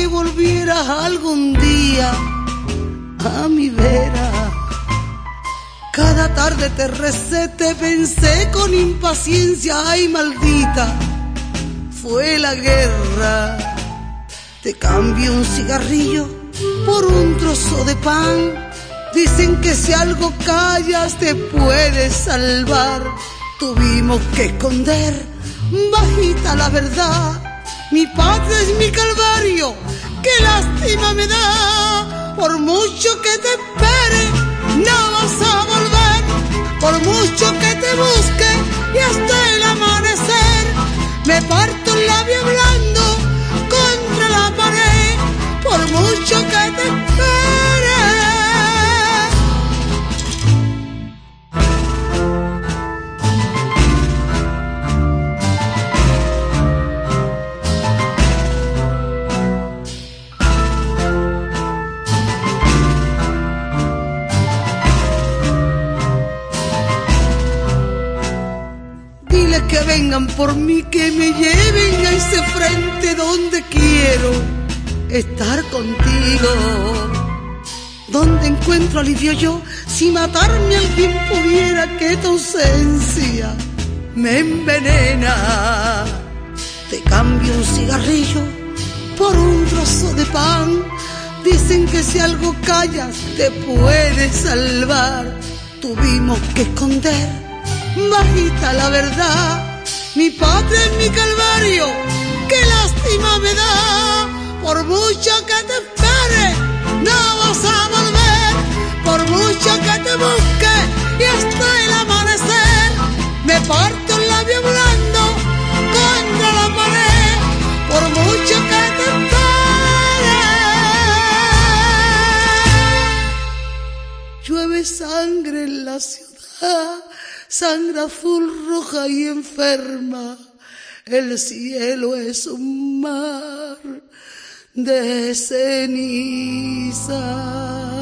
que volvieras algún día a mi vera. Cada tarde te recé, te pensé con impaciencia, ay maldita, fue la guerra. Te cambio un cigarrillo por un trozo de pan. Dicen que si algo callas te puedes salvar. Tuvimos que esconder bajita la verdad. Mi patria es mi calvario, qué lástima me da. Por mucho que te espere, no vas a volver. Por mucho que te busque y hasta el amanecer, me parto el labio blando contra la pared. Por mucho que te espere. Dile que vengan por mí, que me lleven a ese frente donde quiero estar contigo, donde encuentro alivio yo. Si matarme alguien pudiera, que tu ausencia me envenena. Te cambio un cigarrillo por un trozo de pan. Dicen que si algo callas te puedes salvar. Tuvimos que esconder bajita la verdad. Mi patria es mi calvario, qué lástima me da. Por mucho que te espere, no vas a volver. Por mucho que te busque y hasta el amanecer, me parto el labio blando contra la pared. Por mucho que te espere. Llueve sangre en la ciudad, sangre azul, roja y enferma. El cielo es un mar de ceniza.